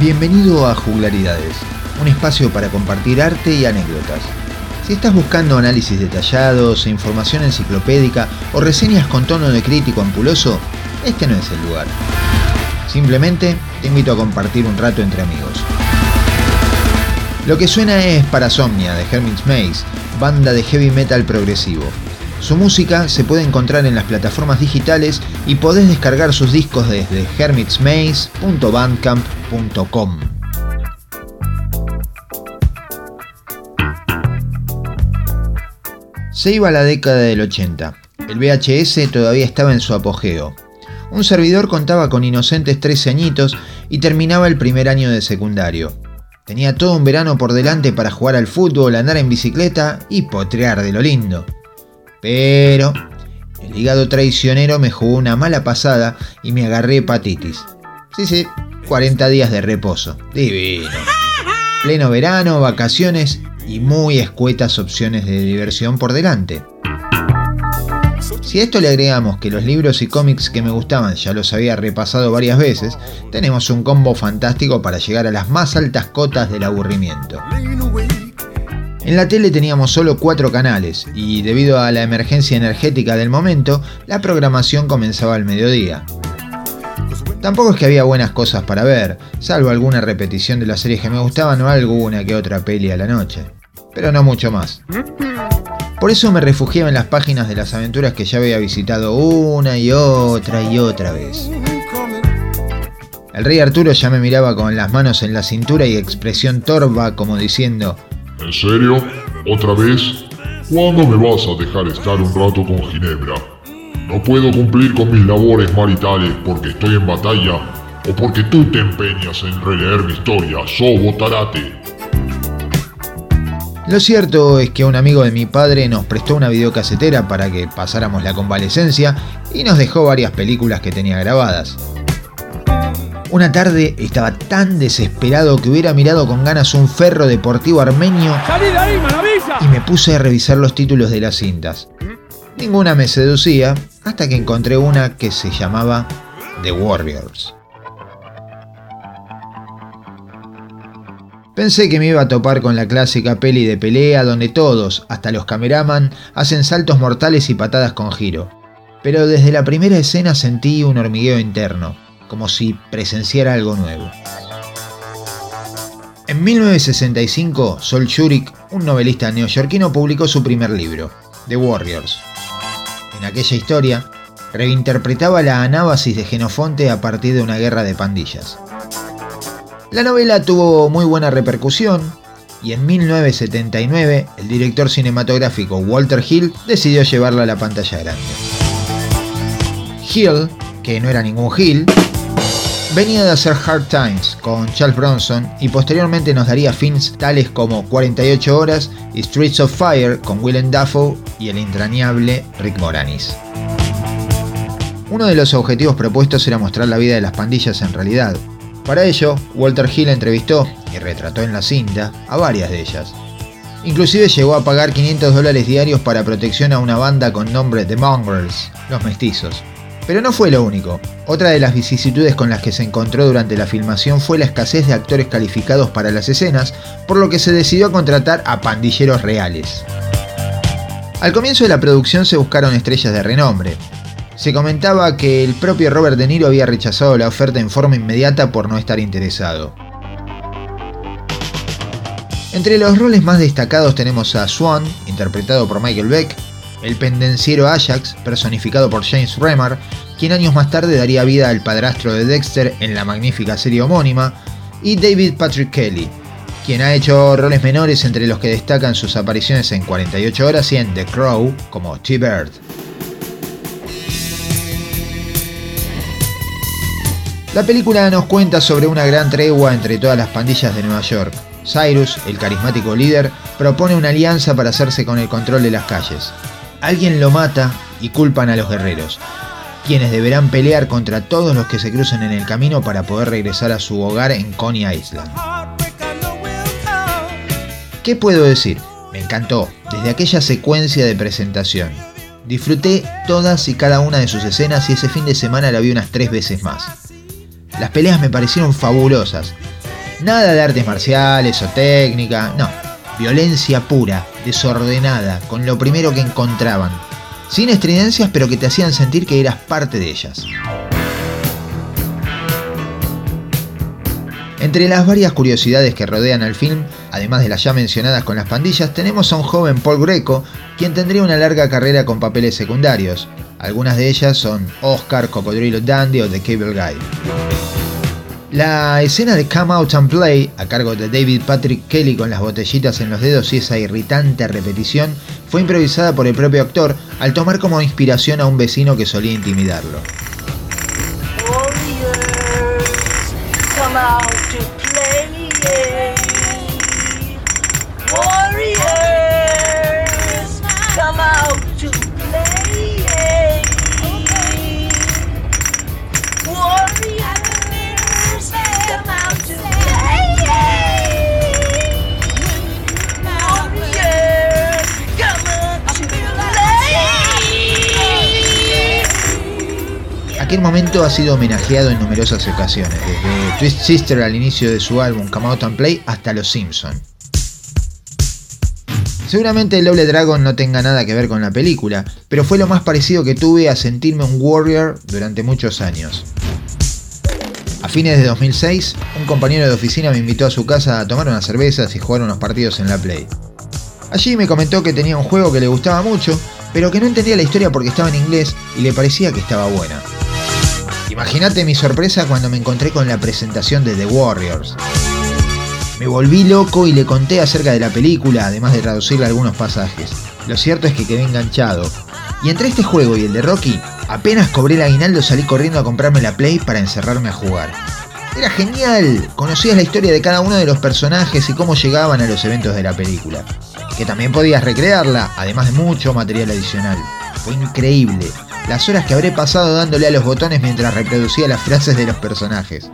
Bienvenido a Juglaridades, un espacio para compartir arte y anécdotas. Si estás buscando análisis detallados, información enciclopédica o reseñas con tono de crítico ampuloso, este no es el lugar. Simplemente te invito a compartir un rato entre amigos. Lo que suena es Parasomnia de Hermits Maze, banda de heavy metal progresivo. Su música se puede encontrar en las plataformas digitales y podés descargar sus discos desde hermitsmaze.bandcamp.com. Se iba la década del 80. El VHS todavía estaba en su apogeo. Un servidor contaba con inocentes 13 añitos y terminaba el primer año de secundario. Tenía todo un verano por delante para jugar al fútbol, andar en bicicleta y potrear de lo lindo. Pero el hígado traicionero me jugó una mala pasada y me agarré hepatitis. Sí, 40 días de reposo. Divino. Pleno verano, vacaciones y muy escuetas opciones de diversión por delante. Si a esto le agregamos que los libros y cómics que me gustaban ya los había repasado varias veces, tenemos un combo fantástico para llegar a las más altas cotas del aburrimiento. En la tele teníamos solo 4 canales y debido a la emergencia energética del momento, la programación comenzaba al mediodía. Tampoco es que había buenas cosas para ver, salvo alguna repetición de las series que me gustaban o alguna que otra peli a la noche, pero no mucho más. Por eso me refugiaba en las páginas de las aventuras que ya había visitado una y otra vez. El rey Arturo ya me miraba con las manos en la cintura y expresión torva como diciendo: ¿En serio? ¿Otra vez? ¿Cuándo me vas a dejar estar un rato con Ginebra? No puedo cumplir con mis labores maritales porque estoy en batalla o porque tú te empeñas en releer mi historia, Sobo Tarate. Lo cierto es que un amigo de mi padre nos prestó una videocasetera para que pasáramos la convalecencia y nos dejó varias películas que tenía grabadas. Una tarde estaba tan desesperado que hubiera mirado con ganas un ferro deportivo armenio y me puse a revisar los títulos de las cintas. Ninguna me seducía hasta que encontré una que se llamaba The Warriors. Pensé que me iba a topar con la clásica peli de pelea donde todos, hasta los cameraman, hacen saltos mortales y patadas con giro. Pero desde la primera escena sentí un hormigueo interno, como si presenciara algo nuevo. En 1965, Sol Shurik, un novelista neoyorquino, publicó su primer libro, The Warriors. En aquella historia, reinterpretaba la anábasis de Jenofonte a partir de una guerra de pandillas. La novela tuvo muy buena repercusión y en 1979 el director cinematográfico Walter Hill decidió llevarla a la pantalla grande. Hill, que no era ningún Hill, venía de hacer Hard Times con Charles Bronson y posteriormente nos daría films tales como 48 horas y Streets of Fire con Willem Dafoe y el entrañable Rick Moranis. Uno de los objetivos propuestos era mostrar la vida de las pandillas en realidad. Para ello, Walter Hill entrevistó y retrató en la cinta a varias de ellas. Inclusive llegó a pagar $500 diarios para protección a una banda con nombre The Mongrels, los mestizos. Pero no fue lo único. Otra de las vicisitudes con las que se encontró durante la filmación fue la escasez de actores calificados para las escenas, por lo que se decidió contratar a pandilleros reales. Al comienzo de la producción se buscaron estrellas de renombre. Se comentaba que el propio Robert De Niro había rechazado la oferta en forma inmediata por no estar interesado. Entre los roles más destacados tenemos a Swan, interpretado por Michael Beck, el pendenciero Ajax, personificado por James Remar, quien años más tarde daría vida al padrastro de Dexter en la magnífica serie homónima, y David Patrick Kelly, quien ha hecho roles menores entre los que destacan sus apariciones en 48 horas y en The Crow como T-Bird. La película nos cuenta sobre una gran tregua entre todas las pandillas de Nueva York. Cyrus, el carismático líder, propone una alianza para hacerse con el control de las calles. Alguien lo mata y culpan a los guerreros, quienes deberán pelear contra todos los que se crucen en el camino para poder regresar a su hogar en Coney Island. ¿Qué puedo decir? Me encantó, desde aquella secuencia de presentación. Disfruté todas y cada una de sus escenas y ese fin de semana la vi unas 3 veces más. Las peleas me parecieron fabulosas. Nada de artes marciales o técnica, no. Violencia pura, desordenada, con lo primero que encontraban. Sin estridencias, pero que te hacían sentir que eras parte de ellas. Entre las varias curiosidades que rodean al film, además de las ya mencionadas con las pandillas, tenemos a un joven Paul Greco, quien tendría una larga carrera con papeles secundarios. Algunas de ellas son Oscar, Cocodrilo Dandy o The Cable Guy. La escena de Come Out and Play, a cargo de David Patrick Kelly con las botellitas en los dedos y esa irritante repetición, fue improvisada por el propio actor al tomar como inspiración a un vecino que solía intimidarlo. Aquel momento ha sido homenajeado en numerosas ocasiones, desde Twisted Sister al inicio de su álbum Come Out and Play hasta Los Simpson. Seguramente el Double Dragon no tenga nada que ver con la película, pero fue lo más parecido que tuve a sentirme un warrior durante muchos años. A fines de 2006, un compañero de oficina me invitó a su casa a tomar unas cervezas y jugar unos partidos en la Play. Allí me comentó que tenía un juego que le gustaba mucho, pero que no entendía la historia porque estaba en inglés y le parecía que estaba buena. Imagínate mi sorpresa cuando me encontré con la presentación de The Warriors. Me volví loco y le conté acerca de la película, además de traducirle algunos pasajes. Lo cierto es que quedé enganchado. Y entre este juego y el de Rocky, apenas cobré el aguinaldo salí corriendo a comprarme la Play para encerrarme a jugar. Era genial, conocías la historia de cada uno de los personajes y cómo llegaban a los eventos de la película. Que también podías recrearla, además de mucho material adicional. Fue increíble. Las horas que habré pasado dándole a los botones mientras reproducía las frases de los personajes.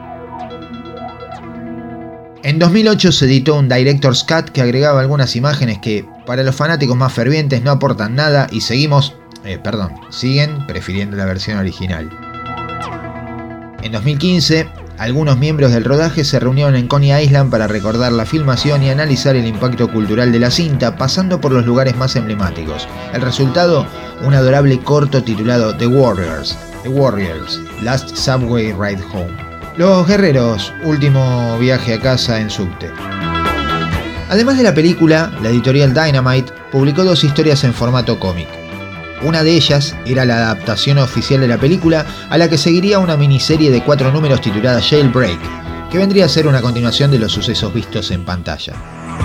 En 2008 se editó un Director's Cut que agregaba algunas imágenes que, para los fanáticos más fervientes, no aportan nada y siguen prefiriendo la versión original. En 2015, algunos miembros del rodaje se reunieron en Coney Island para recordar la filmación y analizar el impacto cultural de la cinta, pasando por los lugares más emblemáticos. El resultado, un adorable corto titulado The Warriors, Last Subway Ride Home. Los guerreros, último viaje a casa en subte. Además de la película, la editorial Dynamite publicó 2 historias en formato cómic. Una de ellas era la adaptación oficial de la película, a la que seguiría una miniserie de 4 números titulada Jailbreak, que vendría a ser una continuación de los sucesos vistos en pantalla.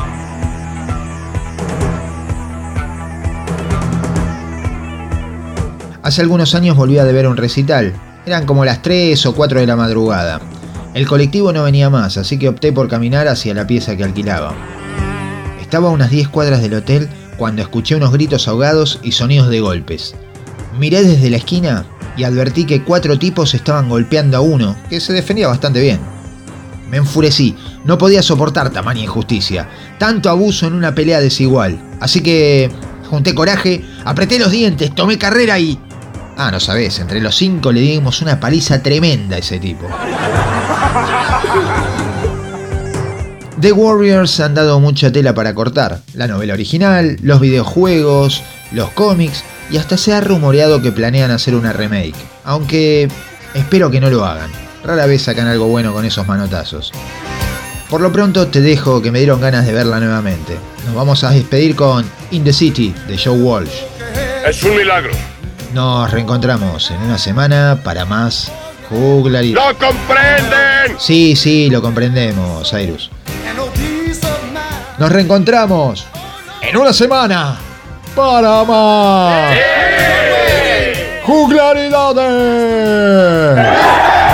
Hace algunos años volví a deber un recital. Eran como las 3 o 4 de la madrugada. El colectivo no venía más, así que opté por caminar hacia la pieza que alquilaba. Estaba a unas 10 cuadras del hotel cuando escuché unos gritos ahogados y sonidos de golpes. Miré desde la esquina y advertí que 4 tipos estaban golpeando a uno, que se defendía bastante bien. Me enfurecí, no podía soportar tamaña injusticia, tanto abuso en una pelea desigual. Así que junté coraje, apreté los dientes, tomé carrera y... no sabés, entre los 5 le dimos una paliza tremenda a ese tipo. The Warriors han dado mucha tela para cortar. La novela original, los videojuegos, los cómics y hasta se ha rumoreado que planean hacer una remake. Aunque espero que no lo hagan. Rara vez sacan algo bueno con esos manotazos. Por lo pronto te dejo que me dieron ganas de verla nuevamente. Nos vamos a despedir con In the City de Joe Walsh. Es un milagro. Nos reencontramos en una semana para más juglaridad. ¡Lo comprenden! Sí, lo comprendemos, Cyrus. Nos reencontramos en una semana para más juglaridades.